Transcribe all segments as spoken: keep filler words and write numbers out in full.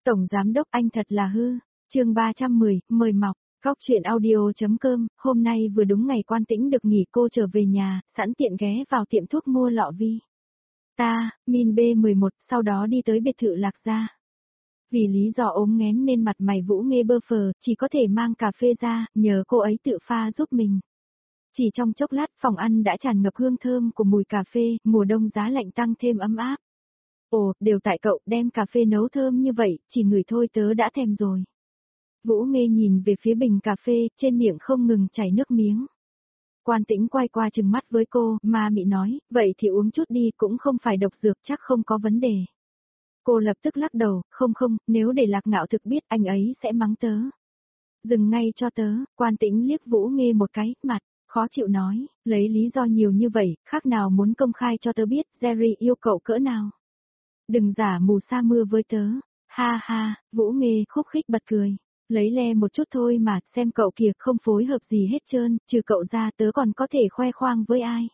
Tổng Giám Đốc anh thật là hư. Chương ba trăm mười, mời mọc. Góc truyện audio.com, hôm nay vừa đúng ngày Quan Tĩnh được nghỉ, cô trở về nhà, sẵn tiện ghé vào tiệm thuốc mua lọ vi. Ta, min B mười một, sau đó đi tới biệt thự Lạc Gia. Vì lý do ốm nghén nên mặt mày Vũ Nghê bơ phờ, chỉ có thể mang cà phê ra, nhờ cô ấy tự pha giúp mình. Chỉ trong chốc lát phòng ăn đã tràn ngập hương thơm của mùi cà phê, mùa đông giá lạnh tăng thêm ấm áp. Ồ, đều tại cậu đem cà phê nấu thơm như vậy, chỉ ngửi thôi tớ đã thèm rồi. Vũ Nghê nhìn về phía bình cà phê, trên miệng không ngừng chảy nước miếng. Quan Tĩnh quay qua trừng mắt với cô, ma mị nói, vậy thì uống chút đi, cũng không phải độc dược, chắc không có vấn đề. Cô lập tức lắc đầu, không không, nếu để Lạc Ngạo Thực biết anh ấy sẽ mắng tớ. Dừng ngay cho tớ, Quan Tĩnh liếc Vũ Nghê một cái, mặt, khó chịu nói, lấy lý do nhiều như vậy, khác nào muốn công khai cho tớ biết, Jerry yêu cậu cỡ nào. Đừng giả mù sa mưa với tớ, ha ha, Vũ Nghê khúc khích bật cười. Lấy le một chút thôi mà, xem cậu kìa không phối hợp gì hết trơn, trừ cậu ra tớ còn có thể khoe khoang với ai.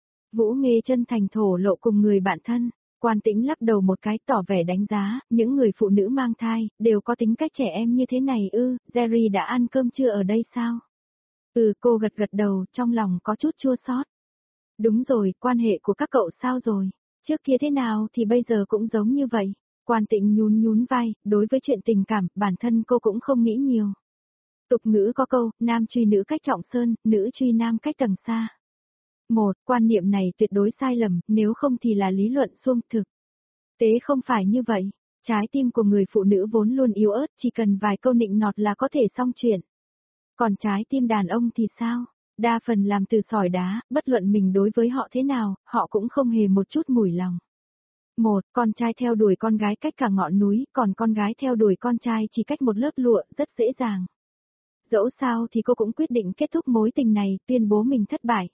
Vũ Nghê chân thành thổ lộ cùng người bạn thân, Quan Tĩnh lắc đầu một cái tỏ vẻ đánh giá, những người phụ nữ mang thai, đều có tính cách trẻ em như thế này ư, Jerry đã ăn cơm trưa ở đây sao? Ừ, cô gật gật đầu, trong lòng có chút chua xót. Đúng rồi, quan hệ của các cậu sao rồi? Trước kia thế nào thì bây giờ cũng giống như vậy. Quan Tĩnh nhún nhún vai, đối với chuyện tình cảm, bản thân cô cũng không nghĩ nhiều. Tục ngữ có câu, nam truy nữ cách trọng sơn, nữ truy nam cách tầng xa. Một, quan niệm này tuyệt đối sai lầm, nếu không thì là lý luận suông thực. Tế không phải như vậy, trái tim của người phụ nữ vốn luôn yếu ớt, chỉ cần vài câu nịnh nọt là có thể xong chuyện. Còn trái tim đàn ông thì sao? Đa phần làm từ sỏi đá, bất luận mình đối với họ thế nào, họ cũng không hề một chút mùi lòng. Một, con trai theo đuổi con gái cách cả ngọn núi, còn con gái theo đuổi con trai chỉ cách một lớp lụa, rất dễ dàng. Dẫu sao thì cô cũng quyết định kết thúc mối tình này, tuyên bố mình thất bại.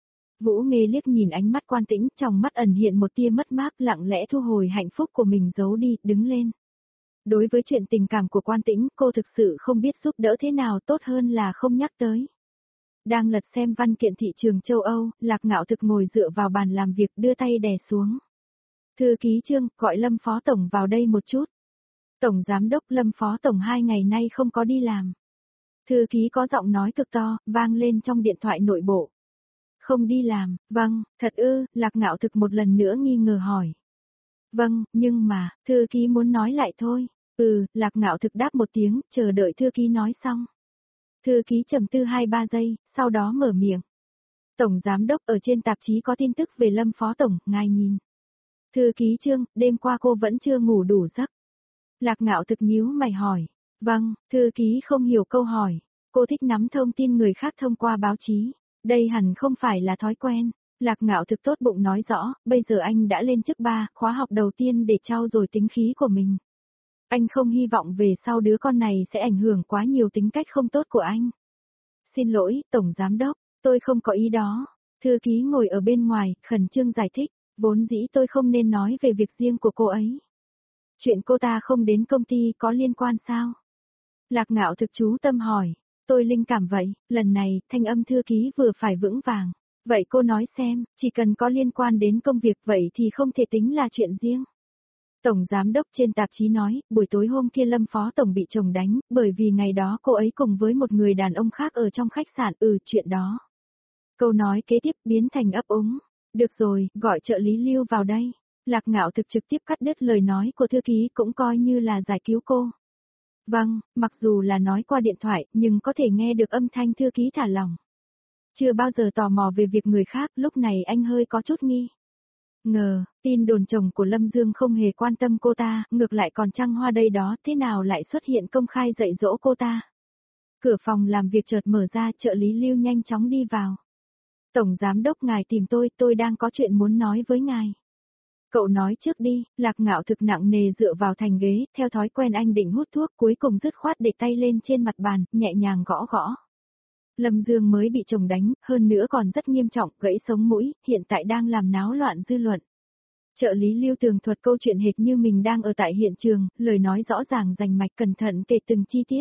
Vũ Nghê liếc nhìn ánh mắt Quan Tĩnh, trong mắt ẩn hiện một tia mất mát, lặng lẽ thu hồi hạnh phúc của mình giấu đi, đứng lên. Đối với chuyện tình cảm của Quan Tĩnh, cô thực sự không biết giúp đỡ thế nào, tốt hơn là không nhắc tới. Đang lật xem văn kiện thị trường châu Âu, Lạc Ngạo Thực ngồi dựa vào bàn làm việc, đưa tay đè xuống. Thư ký Trương, gọi Lâm Phó Tổng vào đây một chút. Tổng Giám Đốc Lâm Phó Tổng hai ngày nay không có đi làm. Thư ký có giọng nói cực to, vang lên trong điện thoại nội bộ. Không đi làm, vâng, thật ư, Lạc Ngạo Thực một lần nữa nghi ngờ hỏi. Vâng, nhưng mà, thư ký muốn nói lại thôi. Ừ, Lạc Ngạo Thực đáp một tiếng, chờ đợi thư ký nói xong. Thư ký trầm tư hai ba giây, sau đó mở miệng. Tổng Giám Đốc ở trên tạp chí có tin tức về Lâm Phó Tổng, ngài nhìn. Thư ký Trương, đêm qua cô vẫn chưa ngủ đủ giấc. Lạc Ngạo Thực nhíu mày hỏi. Vâng, thư ký không hiểu câu hỏi. Cô thích nắm thông tin người khác thông qua báo chí. Đây hẳn không phải là thói quen. Lạc Ngạo Thực tốt bụng nói rõ, bây giờ anh đã lên chức ba, khóa học đầu tiên để trau dồi tính khí của mình. Anh không hy vọng về sau đứa con này sẽ ảnh hưởng quá nhiều tính cách không tốt của anh. Xin lỗi, Tổng Giám Đốc, tôi không có ý đó. Thư ký ngồi ở bên ngoài, khẩn trương giải thích. Vốn dĩ tôi không nên nói về việc riêng của cô ấy. Chuyện cô ta không đến công ty có liên quan sao? Lạc Ngạo Thực chú tâm hỏi. Tôi linh cảm vậy, lần này, thanh âm thư ký vừa phải vững vàng. Vậy cô nói xem, chỉ cần có liên quan đến công việc vậy thì không thể tính là chuyện riêng. Tổng Giám Đốc trên tạp chí nói, buổi tối hôm kia Lâm Phó Tổng bị chồng đánh, bởi vì ngày đó cô ấy cùng với một người đàn ông khác ở trong khách sạn, ừ, chuyện đó. Câu nói kế tiếp biến thành ấp úng. Được rồi, gọi trợ lý Lưu vào đây. Lạc Ngạo Thực trực tiếp cắt đứt lời nói của thư ký cũng coi như là giải cứu cô. Vâng, mặc dù là nói qua điện thoại, nhưng có thể nghe được âm thanh thư ký thả lỏng. Chưa bao giờ tò mò về việc người khác, lúc này anh hơi có chút nghi. Ngờ, tin đồn chồng của Lâm Dương không hề quan tâm cô ta, ngược lại còn trăng hoa đây đó, thế nào lại xuất hiện công khai dạy dỗ cô ta. Cửa phòng làm việc chợt mở ra, trợ lý Lưu nhanh chóng đi vào. Tổng Giám Đốc ngài tìm tôi, tôi đang có chuyện muốn nói với ngài. Cậu nói trước đi, Lạc Ngạo Thực nặng nề dựa vào thành ghế, theo thói quen anh định hút thuốc, cuối cùng dứt khoát để tay lên trên mặt bàn, nhẹ nhàng gõ gõ. Lâm Dương mới bị chồng đánh, hơn nữa còn rất nghiêm trọng, gãy sống mũi, hiện tại đang làm náo loạn dư luận. Trợ lý Lưu tường thuật câu chuyện hệt như mình đang ở tại hiện trường, lời nói rõ ràng rành mạch cẩn thận kể từng chi tiết.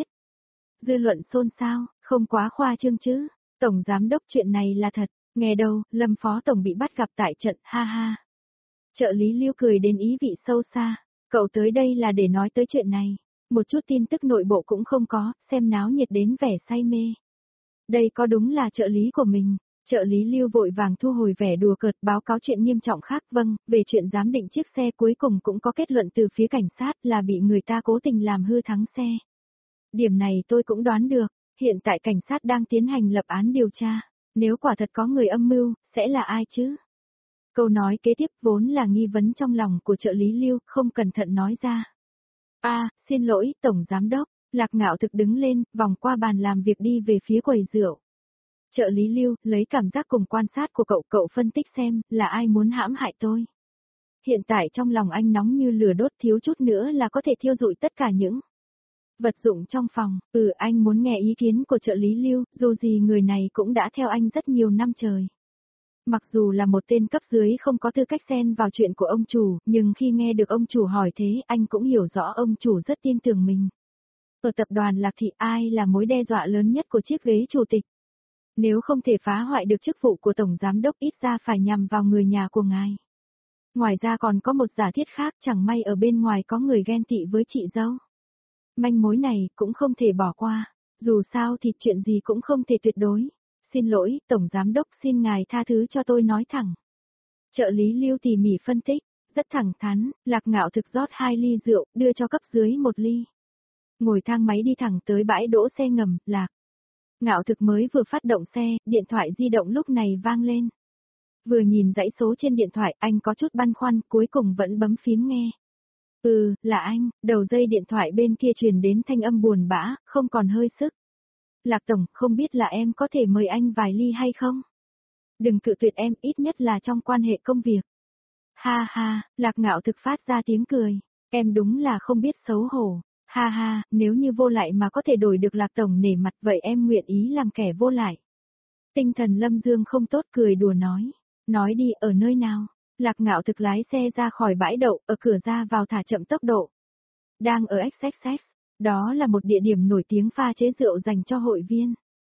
Dư luận xôn xao, không quá khoa trương chứ. Tổng Giám Đốc chuyện này là thật, nghe đâu, Lâm Phó Tổng bị bắt gặp tại trận, ha ha. Trợ lý Lưu cười đến ý vị sâu xa, cậu tới đây là để nói tới chuyện này. Một chút tin tức nội bộ cũng không có, xem náo nhiệt đến vẻ say mê. Đây có đúng là trợ lý của mình. Trợ lý Lưu vội vàng thu hồi vẻ đùa cợt, báo cáo chuyện nghiêm trọng khác. Vâng, về chuyện giám định chiếc xe cuối cùng cũng có kết luận từ phía cảnh sát là bị người ta cố tình làm hư thắng xe. Điểm này tôi cũng đoán được, hiện tại cảnh sát đang tiến hành lập án điều tra. Nếu quả thật có người âm mưu, sẽ là ai chứ? Câu nói kế tiếp vốn là nghi vấn trong lòng của trợ lý Lưu, không cẩn thận nói ra. À, xin lỗi, Tổng Giám Đốc. Lạc Ngạo Thực đứng lên, vòng qua bàn làm việc đi về phía quầy rượu. Trợ lý Lưu, lấy cảm giác cùng quan sát của cậu, cậu phân tích xem, là ai muốn hãm hại tôi. Hiện tại trong lòng anh nóng như lửa đốt, thiếu chút nữa là có thể thiêu rụi tất cả những vật dụng trong phòng. Ừ, anh muốn nghe ý kiến của trợ lý Lưu, dù gì người này cũng đã theo anh rất nhiều năm trời. Mặc dù là một tên cấp dưới không có tư cách xen vào chuyện của ông chủ, nhưng khi nghe được ông chủ hỏi thế, anh cũng hiểu rõ ông chủ rất tin tưởng mình. Ở tập đoàn Lạc Thị, ai là mối đe dọa lớn nhất của chiếc ghế chủ tịch? Nếu không thể phá hoại được chức vụ của Tổng Giám Đốc, ít ra phải nhằm vào người nhà của ngài. Ngoài ra còn có một giả thiết khác, chẳng may ở bên ngoài có người ghen tị với chị dâu. Manh mối này cũng không thể bỏ qua, dù sao thì chuyện gì cũng không thể tuyệt đối. Xin lỗi, Tổng Giám Đốc, xin ngài tha thứ cho tôi nói thẳng. Trợ lý Lưu tỉ mỉ phân tích, rất thẳng thắn. Lạc Ngạo Thực rót hai ly rượu, đưa cho cấp dưới một ly. Ngồi thang máy đi thẳng tới bãi đỗ xe ngầm. Lạc Ngạo Thực mới vừa phát động xe, điện thoại di động lúc này vang lên. Vừa nhìn dãy số trên điện thoại, anh có chút băn khoăn, cuối cùng vẫn bấm phím nghe. Ừ, là anh. Đầu dây điện thoại bên kia truyền đến thanh âm buồn bã, không còn hơi sức. Lạc Tổng, không biết là em có thể mời anh vài ly hay không? Đừng cự tuyệt em, ít nhất là trong quan hệ công việc. Ha ha, Lạc Ngạo Thực phát ra tiếng cười. Em đúng là không biết xấu hổ. Ha ha, nếu như vô lại mà có thể đổi được Lạc Tổng nể mặt, vậy em nguyện ý làm kẻ vô lại. Tinh thần Lâm Dương không tốt, cười đùa nói. Nói đi, ở nơi nào? Lạc Ngạo Thực lái xe ra khỏi bãi đậu, ở cửa ra vào thả chậm tốc độ. Đang ở ích ích ích, đó là một địa điểm nổi tiếng pha chế rượu dành cho hội viên.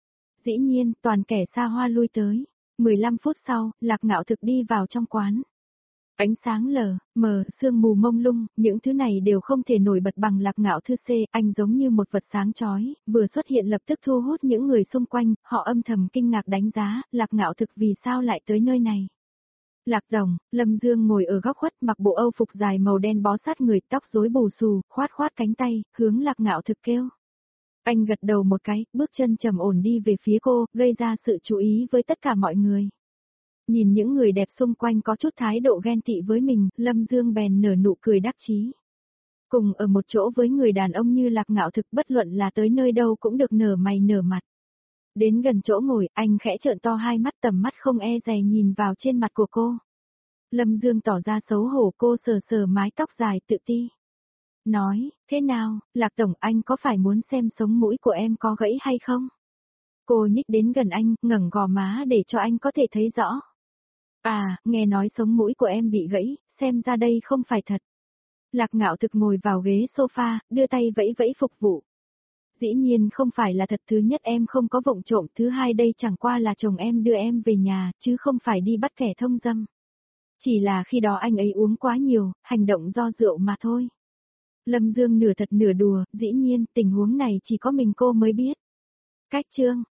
Dĩ nhiên, toàn kẻ xa hoa lui tới. mười lăm phút sau, Lạc Ngạo Thực đi vào trong quán. Ánh sáng lờ, mờ, sương mù mông lung, những thứ này đều không thể nổi bật bằng Lạc Ngạo Thư C, anh giống như một vật sáng chói, vừa xuất hiện lập tức thu hút những người xung quanh, họ âm thầm kinh ngạc đánh giá, Lạc Ngạo Thực vì sao lại tới nơi này. Lạc Tổng, Lâm Dương ngồi ở góc khuất, mặc bộ âu phục dài màu đen bó sát người, tóc rối bù xù, khoát khoát cánh tay, hướng Lạc Ngạo Thực kêu. Anh gật đầu một cái, bước chân trầm ổn đi về phía cô, gây ra sự chú ý với tất cả mọi người. Nhìn những người đẹp xung quanh có chút thái độ ghen tị với mình, Lâm Dương bèn nở nụ cười đắc chí. Cùng ở một chỗ với người đàn ông như Lạc Ngạo Thực, bất luận là tới nơi đâu cũng được nở mày nở mặt. Đến gần chỗ ngồi, anh khẽ trợn to hai mắt, tầm mắt không e dè nhìn vào trên mặt của cô. Lâm Dương tỏ ra xấu hổ, cô sờ sờ mái tóc dài tự ti. Nói, thế nào, Lạc Tổng, anh có phải muốn xem sống mũi của em có gãy hay không? Cô nhích đến gần anh, ngẩng gò má để cho anh có thể thấy rõ. À, nghe nói sống mũi của em bị gãy, xem ra đây không phải thật. Lạc Ngạo Thực ngồi vào ghế sofa, đưa tay vẫy vẫy phục vụ. Dĩ nhiên không phải là thật, thứ nhất em không có vụng trộm, thứ hai đây chẳng qua là chồng em đưa em về nhà, chứ không phải đi bắt kẻ thông dâm. Chỉ là khi đó anh ấy uống quá nhiều, hành động do rượu mà thôi. Lâm Dương nửa thật nửa đùa, dĩ nhiên tình huống này chỉ có mình cô mới biết. Cách chương